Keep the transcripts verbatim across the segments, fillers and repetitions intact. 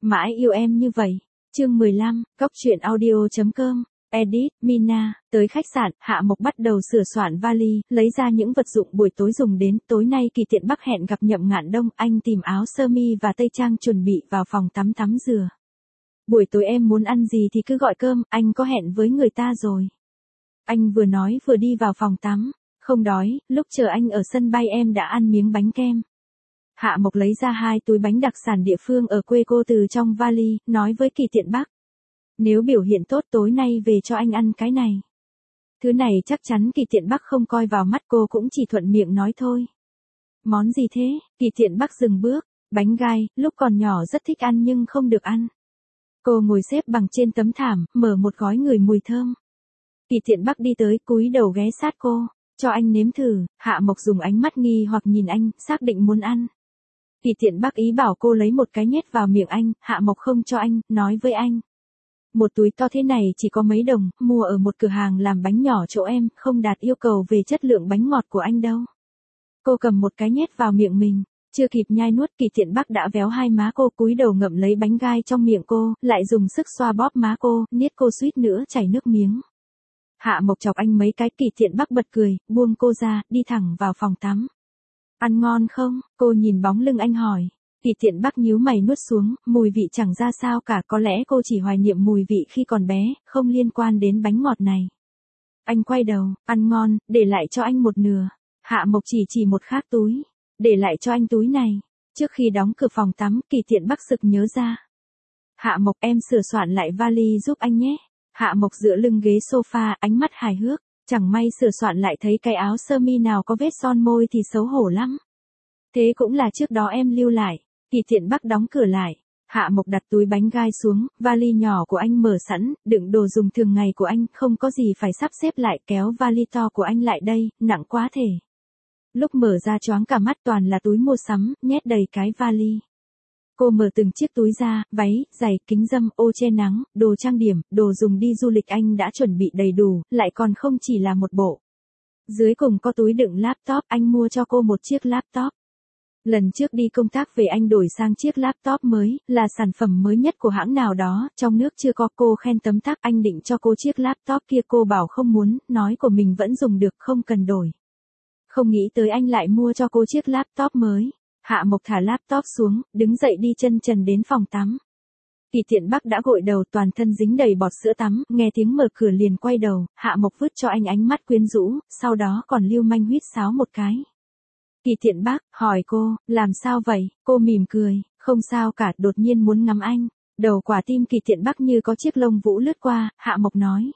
Mãi yêu em như vậy. Chương mười lăm, Cóc truyện audio.com. Edit, Mina, tới khách sạn, Hạ Mộc bắt đầu sửa soạn vali, lấy ra những vật dụng buổi tối dùng đến, tối nay Kỳ Tiện Bắc hẹn gặp Nhậm Ngạn Đông, anh tìm áo sơ mi và tây trang chuẩn bị vào phòng tắm tắm rửa. Buổi tối em muốn ăn gì thì cứ gọi cơm, anh có hẹn với người ta rồi. Anh vừa nói vừa đi vào phòng tắm, không đói, lúc chờ anh ở sân bay em đã ăn miếng bánh kem. Hạ Mộc lấy ra hai túi bánh đặc sản địa phương ở quê cô từ trong vali, nói với Kỳ Tiện Bắc. Nếu biểu hiện tốt tối nay về cho anh ăn cái này. Thứ này chắc chắn Kỳ Tiện Bắc không coi vào mắt, cô cũng chỉ thuận miệng nói thôi. Món gì thế? Kỳ Tiện Bắc dừng bước. Bánh gai, lúc còn nhỏ rất thích ăn nhưng không được ăn. Cô ngồi xếp bằng trên tấm thảm, mở một gói ngửi mùi thơm. Kỳ Tiện Bắc đi tới, cúi đầu ghé sát cô. Cho anh nếm thử. Hạ Mộc dùng ánh mắt nghi hoặc nhìn anh, xác định muốn ăn. Kỳ Tiện Bắc ý bảo cô lấy một cái nhét vào miệng anh, Hạ Mộc không cho anh, nói với anh. Một túi to thế này chỉ có mấy đồng, mua ở một cửa hàng làm bánh nhỏ chỗ em, không đạt yêu cầu về chất lượng bánh ngọt của anh đâu. Cô cầm một cái nhét vào miệng mình, chưa kịp nhai nuốt Kỳ Tiện Bắc đã véo hai má cô, cúi đầu ngậm lấy bánh gai trong miệng cô, lại dùng sức xoa bóp má cô, niết cô suýt nữa chảy nước miếng. Hạ Mộc chọc anh mấy cái, Kỳ Tiện Bắc bật cười, buông cô ra, đi thẳng vào phòng tắm. Ăn ngon không? Cô nhìn bóng lưng anh hỏi. Kỳ Tiện Bắc nhíu mày nuốt xuống, mùi vị chẳng ra sao cả, có lẽ cô chỉ hoài niệm mùi vị khi còn bé, không liên quan đến bánh ngọt này. Anh quay đầu, ăn ngon, để lại cho anh một nửa. Hạ Mộc chỉ chỉ một khác túi, để lại cho anh túi này. Trước khi đóng cửa phòng tắm, Kỳ Tiện Bắc sực nhớ ra. Hạ Mộc, em sửa soạn lại vali giúp anh nhé. Hạ Mộc dựa lưng ghế sofa, ánh mắt hài hước. Chẳng may sửa soạn lại thấy cái áo sơ mi nào có vết son môi thì xấu hổ lắm. Thế cũng là trước đó em lưu lại. Kỳ Tiện Bắc đóng cửa lại. Hạ Mộc đặt túi bánh gai xuống, vali nhỏ của anh mở sẵn, đựng đồ dùng thường ngày của anh, không có gì phải sắp xếp lại, kéo vali to của anh lại đây, nặng quá thể. Lúc mở ra choáng cả mắt, toàn là túi mua sắm, nhét đầy cái vali. Cô mở từng chiếc túi ra, váy, giày, kính râm, ô che nắng, đồ trang điểm, đồ dùng đi du lịch anh đã chuẩn bị đầy đủ, lại còn không chỉ là một bộ. Dưới cùng có túi đựng laptop, anh mua cho cô một chiếc laptop. Lần trước đi công tác về anh đổi sang chiếc laptop mới, là sản phẩm mới nhất của hãng nào đó, trong nước chưa có, cô khen tấm tắc, anh định cho cô chiếc laptop kia, cô bảo không muốn, nói của mình vẫn dùng được, không cần đổi. Không nghĩ tới anh lại mua cho cô chiếc laptop mới. Hạ Mộc thả laptop xuống, đứng dậy đi chân trần đến phòng tắm. Kỳ Tiện Bắc đã gội đầu, toàn thân dính đầy bọt sữa tắm, nghe tiếng mở cửa liền quay đầu, Hạ Mộc vứt cho anh ánh mắt quyến rũ, sau đó còn lưu manh huýt sáo một cái. Kỳ Tiện Bắc hỏi cô, làm sao vậy? Cô mỉm cười, không sao cả, đột nhiên muốn ngắm anh. Đầu quả tim Kỳ Tiện Bắc như có chiếc lông vũ lướt qua, Hạ Mộc nói.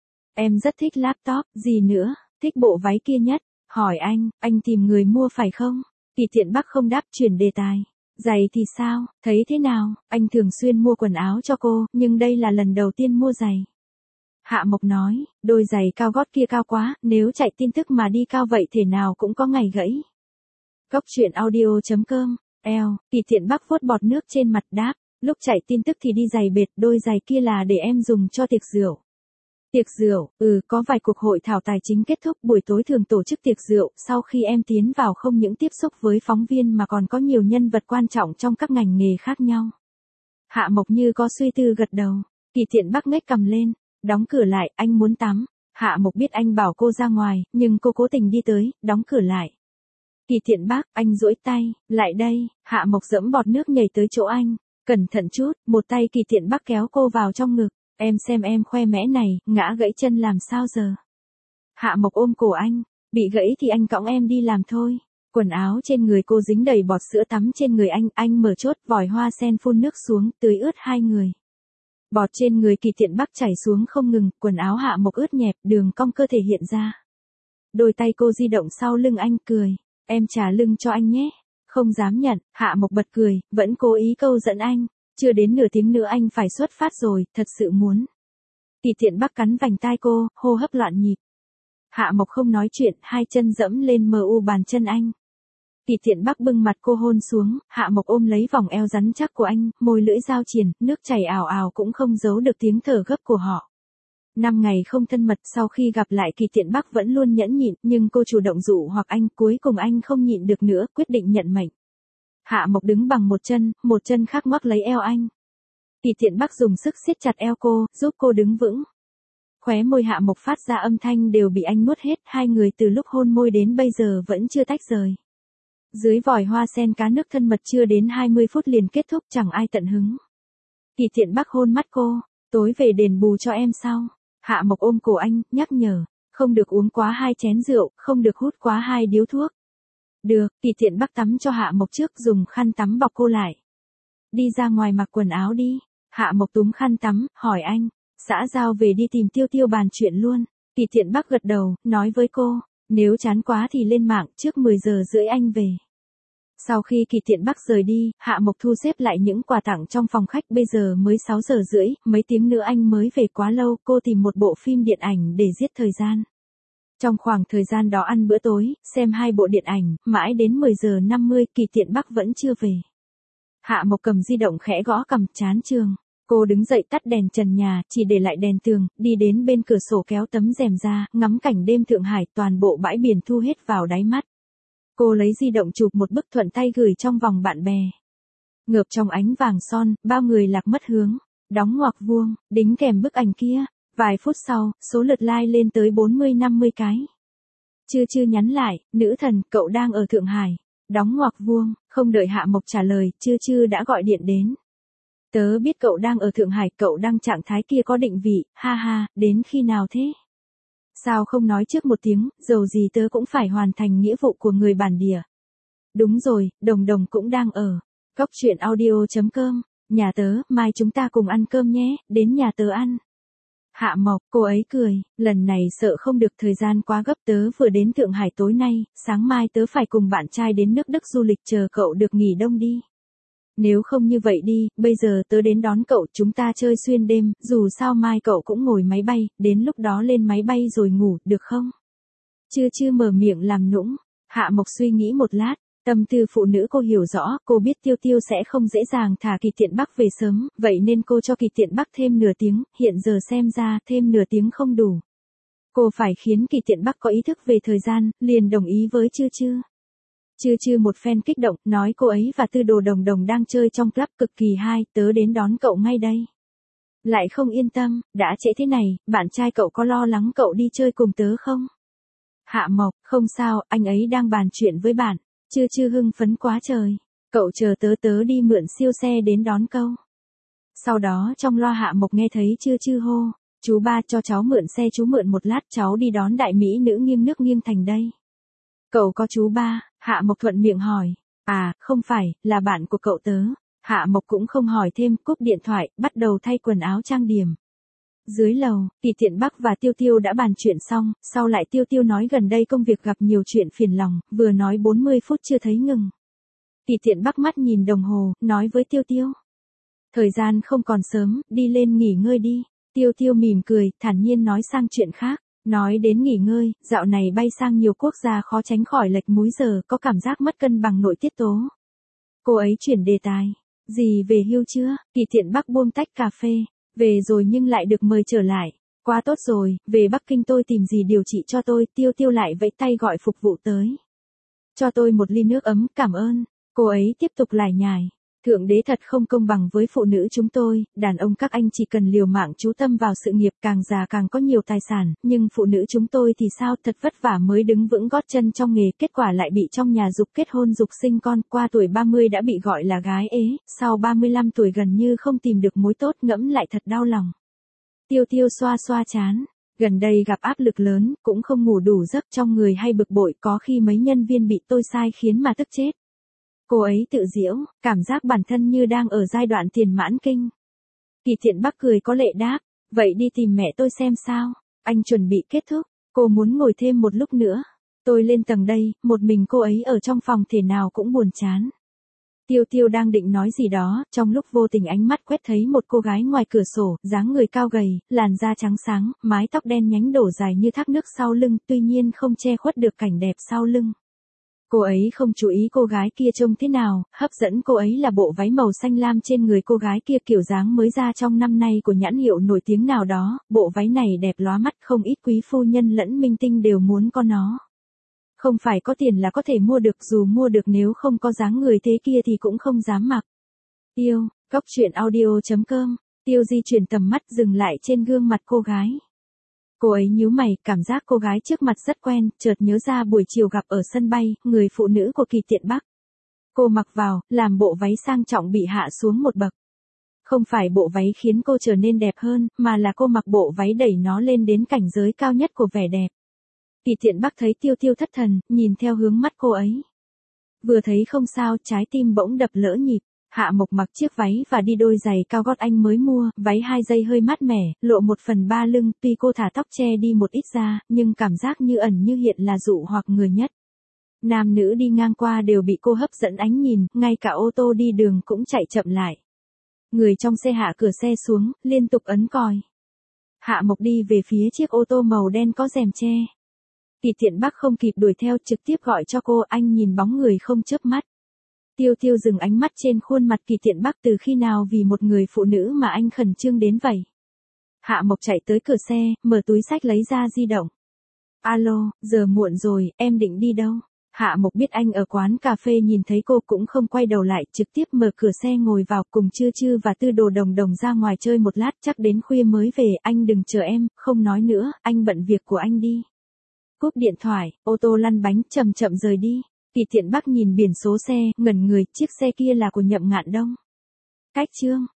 Em rất thích laptop, gì nữa, thích bộ váy kia nhất. Hỏi anh, anh tìm người mua phải không? Kỳ Tiện Bắc không đáp, chuyển đề tài. Giày thì sao, thấy thế nào? Anh thường xuyên mua quần áo cho cô, nhưng đây là lần đầu tiên mua giày. Hạ Mộc nói, đôi giày cao gót kia cao quá, nếu chạy tin tức mà đi cao vậy thể nào cũng có ngày gãy. Cóc truyện audio.com. Eo, Kỳ Tiện Bắc vuốt bọt nước trên mặt, đáp, lúc chạy tin tức thì đi giày bệt, đôi giày kia là để em dùng cho tiệc rượu. Tiệc rượu, ừ, có vài cuộc hội thảo tài chính kết thúc, buổi tối thường tổ chức tiệc rượu, sau khi em tiến vào không những tiếp xúc với phóng viên mà còn có nhiều nhân vật quan trọng trong các ngành nghề khác nhau. Hạ Mộc như có suy tư gật đầu. Kỳ Tiện Bắc ngếch cầm lên, đóng cửa lại, anh muốn tắm. Hạ Mộc biết anh bảo cô ra ngoài, nhưng cô cố tình đi tới, đóng cửa lại. Kỳ Tiện Bắc, anh duỗi tay, lại đây. Hạ Mộc dẫm bọt nước nhảy tới chỗ anh, cẩn thận chút, một tay Kỳ Tiện Bắc kéo cô vào trong ngực. Em xem em khoe mẽ này, ngã gãy chân làm sao giờ? Hạ Mộc ôm cổ anh, bị gãy thì anh cõng em đi làm thôi. Quần áo trên người cô dính đầy bọt sữa tắm trên người anh, anh mở chốt, vòi hoa sen phun nước xuống, tưới ướt hai người. Bọt trên người Kỳ Tiện Bắc chảy xuống không ngừng, quần áo Hạ Mộc ướt nhẹp, đường cong cơ thể hiện ra. Đôi tay cô di động sau lưng anh, cười, em trả lưng cho anh nhé. Không dám nhận, Hạ Mộc bật cười, vẫn cố ý câu dẫn anh. Chưa đến nửa tiếng nữa anh phải xuất phát rồi, thật sự muốn. Kỳ Tiện Bắc cắn vành tai cô, hô hấp loạn nhịp. Hạ Mộc không nói chuyện, hai chân dẫm lên mờ u bàn chân anh. Kỳ Tiện Bắc bưng mặt cô hôn xuống, Hạ Mộc ôm lấy vòng eo rắn chắc của anh, môi lưỡi giao triền, nước chảy ào ào cũng không giấu được tiếng thở gấp của họ. Năm ngày không thân mật, sau khi gặp lại Kỳ Tiện Bắc vẫn luôn nhẫn nhịn, nhưng cô chủ động dụ hoặc anh, cuối cùng anh không nhịn được nữa, quyết định nhận mệnh. Hạ Mộc đứng bằng một chân, một chân khác ngoắc lấy eo anh. Kỳ Tiện Bắc dùng sức siết chặt eo cô, giúp cô đứng vững. Khóe môi Hạ Mộc phát ra âm thanh đều bị anh nuốt hết, hai người từ lúc hôn môi đến bây giờ vẫn chưa tách rời. Dưới vòi hoa sen cá nước thân mật chưa đến hai mươi phút liền kết thúc, chẳng ai tận hứng. Kỳ Tiện Bắc hôn mắt cô, tối về đền bù cho em sau. Hạ Mộc ôm cổ anh, nhắc nhở, không được uống quá hai chén rượu, không được hút quá hai điếu thuốc. Được, Kỳ Tiện Bắc tắm cho Hạ Mộc trước, dùng khăn tắm bọc cô lại. Đi ra ngoài mặc quần áo đi. Hạ Mộc túm khăn tắm, hỏi anh, xã giao về đi tìm Tiêu Tiêu bàn chuyện luôn. Kỳ Tiện Bắc gật đầu, nói với cô, nếu chán quá thì lên mạng, trước mười giờ rưỡi anh về. Sau khi Kỳ Tiện Bắc rời đi, Hạ Mộc thu xếp lại những quà tặng trong phòng khách, bây giờ mới sáu giờ rưỡi, mấy tiếng nữa anh mới về, quá lâu, cô tìm một bộ phim điện ảnh để giết thời gian. Trong khoảng thời gian đó ăn bữa tối, xem hai bộ điện ảnh, mãi đến mười giờ năm mươi, Kỳ Tiện Bắc vẫn chưa về. Hạ Mộc cầm di động khẽ gõ cằm, chán trường. Cô đứng dậy tắt đèn trần nhà, chỉ để lại đèn tường, đi đến bên cửa sổ kéo tấm rèm ra, ngắm cảnh đêm Thượng Hải, toàn bộ bãi biển thu hết vào đáy mắt. Cô lấy di động chụp một bức thuận tay gửi trong vòng bạn bè. Ngợp trong ánh vàng son, bao người lạc mất hướng. Đóng ngoặc vuông, đính kèm bức ảnh kia. Vài phút sau, số lượt like lên tới bốn mươi năm mươi cái. Chưa chưa nhắn lại, nữ thần, cậu đang ở Thượng Hải. Đóng ngoặc vuông, không đợi Hạ Mộc trả lời, chưa chưa đã gọi điện đến. Tớ biết cậu đang ở Thượng Hải, cậu đang trạng thái kia có định vị, ha ha, đến khi nào thế? Sao không nói trước một tiếng, dầu gì tớ cũng phải hoàn thành nghĩa vụ của người bản địa. Đúng rồi, Đồng Đồng cũng đang ở. Cóc truyện audio chấm com, nhà tớ, mai chúng ta cùng ăn cơm nhé, đến nhà tớ ăn. Hạ Mộc, cô ấy cười, lần này sợ không được, thời gian quá gấp, tớ vừa đến Thượng Hải tối nay, sáng mai tớ phải cùng bạn trai đến nước Đức du lịch, chờ cậu được nghỉ đông đi. Nếu không như vậy đi, bây giờ tớ đến đón cậu, chúng ta chơi xuyên đêm, dù sao mai cậu cũng ngồi máy bay, đến lúc đó lên máy bay rồi ngủ, được không? Chưa chưa mở miệng làm nũng, Hạ Mộc suy nghĩ một lát, tâm tư phụ nữ cô hiểu rõ, cô biết Tiêu Tiêu sẽ không dễ dàng thả Kỳ Tiện Bắc về sớm, vậy nên cô cho Kỳ Tiện Bắc thêm nửa tiếng, hiện giờ xem ra thêm nửa tiếng không đủ. Cô phải khiến Kỳ Tiện Bắc có ý thức về thời gian, liền đồng ý với Chư Chư. Chư Chư một phen kích động, nói cô ấy và Tư Đồ Đồng Đồng đang chơi trong club cực kỳ hay, tớ đến đón cậu ngay đây. Lại không yên tâm, đã trễ thế này, bạn trai cậu có lo lắng cậu đi chơi cùng tớ không? Hạ Mộc, không sao, anh ấy đang bàn chuyện với bạn. Chư Chư hưng phấn quá trời. Cậu chờ tớ tớ đi mượn siêu xe đến đón câu. Sau đó trong loa Hạ Mộc nghe thấy Chư Chư hô, chú ba cho cháu mượn xe, chú mượn một lát, cháu đi đón đại mỹ nữ nghiêng nước nghiêng thành đây. Cậu có chú ba? Hạ Mộc thuận miệng hỏi. À, không phải, là bạn của cậu tớ. Hạ Mộc cũng không hỏi thêm, cúp điện thoại, bắt đầu thay quần áo trang điểm. Dưới lầu, Kỳ Tiện Bắc và Tiêu Tiêu đã bàn chuyện xong, sau lại Tiêu Tiêu nói gần đây công việc gặp nhiều chuyện phiền lòng, vừa nói bốn mươi phút chưa thấy ngừng. Kỳ Tiện Bắc mắt nhìn đồng hồ, nói với Tiêu Tiêu. Thời gian không còn sớm, đi lên nghỉ ngơi đi. Tiêu Tiêu mỉm cười, thản nhiên nói sang chuyện khác. Nói đến nghỉ ngơi, dạo này bay sang nhiều quốc gia khó tránh khỏi lệch múi giờ, có cảm giác mất cân bằng nội tiết tố. Cô ấy chuyển đề tài. Gì về hưu chưa? Kỳ Tiện Bắc buông tách cà phê. Về rồi nhưng lại được mời trở lại. Quá tốt rồi, về Bắc Kinh tôi tìm gì điều trị cho tôi, Tiêu Tiêu lại vẫy tay gọi phục vụ tới. Cho tôi một ly nước ấm, cảm ơn. Cô ấy tiếp tục lải nhải. Thượng đế thật không công bằng với phụ nữ chúng tôi, đàn ông các anh chỉ cần liều mạng chú tâm vào sự nghiệp, càng già càng có nhiều tài sản, nhưng phụ nữ chúng tôi thì sao, thật vất vả mới đứng vững gót chân trong nghề, kết quả lại bị trong nhà giục kết hôn giục sinh con, qua tuổi ba mươi đã bị gọi là gái ế, sau ba mươi lăm tuổi gần như không tìm được mối tốt, ngẫm lại thật đau lòng. Tiêu Tiêu xoa xoa chán. Gần đây gặp áp lực lớn, cũng không ngủ đủ giấc, trong người hay bực bội, có khi mấy nhân viên bị tôi sai khiến mà tức chết. Cô ấy tự giễu, cảm giác bản thân như đang ở giai đoạn tiền mãn kinh. Kỳ Tiện Bắc cười có lệ đáp, vậy đi tìm mẹ tôi xem sao. Anh chuẩn bị kết thúc, cô muốn ngồi thêm một lúc nữa. Tôi lên tầng đây, một mình cô ấy ở trong phòng thể nào cũng buồn chán. Tiêu Tiêu đang định nói gì đó, trong lúc vô tình ánh mắt quét thấy một cô gái ngoài cửa sổ, dáng người cao gầy, làn da trắng sáng, mái tóc đen nhánh đổ dài như thác nước sau lưng, tuy nhiên không che khuất được cảnh đẹp sau lưng. Cô ấy không chú ý cô gái kia trông thế nào, hấp dẫn cô ấy là bộ váy màu xanh lam trên người cô gái kia, kiểu dáng mới ra trong năm nay của nhãn hiệu nổi tiếng nào đó, bộ váy này đẹp lóa mắt, không ít quý phu nhân lẫn minh tinh đều muốn có nó. Không phải có tiền là có thể mua được, dù mua được nếu không có dáng người thế kia thì cũng không dám mặc. Tiêu, Cóc truyện audio chấm com, Tiêu Di chuyển tầm mắt dừng lại trên gương mặt cô gái. Cô ấy nhíu mày, cảm giác cô gái trước mặt rất quen, chợt nhớ ra buổi chiều gặp ở sân bay, người phụ nữ của Kỳ Tiện Bắc. Cô mặc vào, làm bộ váy sang trọng bị hạ xuống một bậc. Không phải bộ váy khiến cô trở nên đẹp hơn, mà là cô mặc bộ váy đẩy nó lên đến cảnh giới cao nhất của vẻ đẹp. Kỳ Tiện Bắc thấy Tiêu Tiêu thất thần, nhìn theo hướng mắt cô ấy. Vừa thấy không sao, trái tim bỗng đập lỡ nhịp. Hạ Mộc mặc chiếc váy và đi đôi giày cao gót anh mới mua, váy hai dây hơi mát mẻ, lộ một phần ba lưng, tuy cô thả tóc che đi một ít ra, nhưng cảm giác như ẩn như hiện là dụ hoặc người nhất. Nam nữ đi ngang qua đều bị cô hấp dẫn ánh nhìn, ngay cả ô tô đi đường cũng chạy chậm lại. Người trong xe hạ cửa xe xuống, liên tục ấn còi. Hạ Mộc đi về phía chiếc ô tô màu đen có rèm che. Kỳ Tiện Bắc không kịp đuổi theo, trực tiếp gọi cho cô, anh nhìn bóng người không chớp mắt. Tiêu Tiêu dừng ánh mắt trên khuôn mặt Kỳ Tiện Bắc, từ khi nào vì một người phụ nữ mà anh khẩn trương đến vậy. Hạ Mộc chạy tới cửa xe, mở túi xách lấy ra di động. Alo, giờ muộn rồi, em định đi đâu? Hạ Mộc biết anh ở quán cà phê, nhìn thấy cô cũng không quay đầu lại, trực tiếp mở cửa xe ngồi vào, cùng Chư Chư và Tư Đồ Đồng Đồng ra ngoài chơi một lát, chắc đến khuya mới về, anh đừng chờ em, không nói nữa, anh bận việc của anh đi. Cúp điện thoại, ô tô lăn bánh chậm chậm rời đi. Kỳ Tiện Bắc nhìn biển số xe, ngẩn người, chiếc xe kia là của Nhậm Ngạn Đông. Cách chương